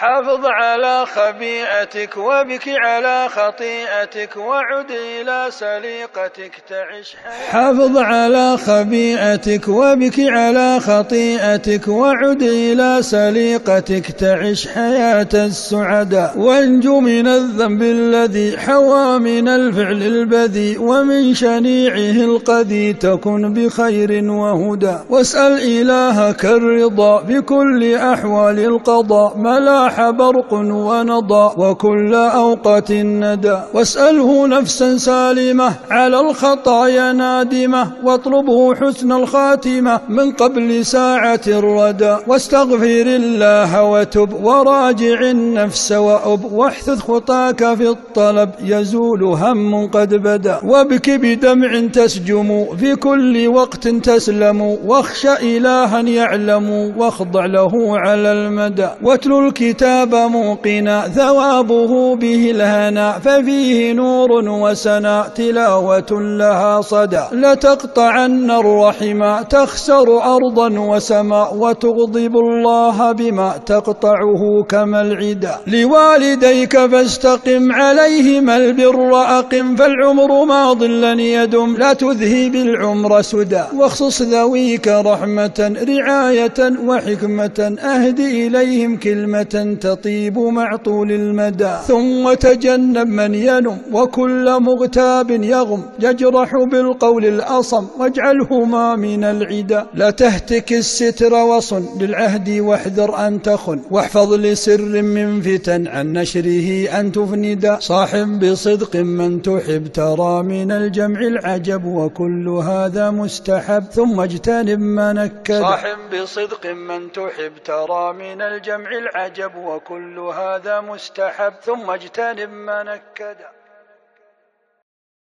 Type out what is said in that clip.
حافظ على خبيئتك وابك على خطيئتك وعد إلى سليقتك تعش حياة. حافظ على خبيئتك وابك على خطيئتك وعد إلى سليقتك تعش حياة السعداء. وانجو من الذنب الذي حوى من الفعل البذيء ومن شنيعه القذي تكن بخير وهدى. واسأل إلهك الرضا بكل أحوال القضاء ملاح برق ونضى وكل أوقات الندى. واسأله نفسا سالمة على الخطايا نادمة واطلبه حسن الخاتمة من قبل ساعة الردى. واستغفر الله وتب وراجع النفس وأب واحث خطاك في الطلب يزول هم قد بدا. وابك بدمع تسجم في كل وقت تسلم واخش إلها يعلم واخضع له على المدى. واتل الكتاب موقنا ثوابه به الهنا ففيه نور وسنا تلاوة لها صدى. لتقطعن الرحم تخسر أرضا وسماء وتغضب الله بما تقطعه كما العدا. لوالديك فاستقم عليهما البر أقم فالعمر ماض لن يدم لا تذهب العمر سدى. واخصص ذويك رحمة رعاية وحكمة أهد إليهم كلمة تطيب مع طول المدى. ثم تجنب من ينم وكل مغتاب يغم يجرح بالقول الأصم واجعلهما من العدا. لا تهتك الستر وصن للعهد واحذر أن تخن واحفظ لسر من فتن عن نشره أن تفندا. صاحب بصدق من تحب ترى من الجمع العجب وكل هذا مستحب ثم اجتنب ما نكد. صاحب بصدق من تحب ترى من الجمع العجب وكل هذا مستحب ثم اجتنب ما نكد.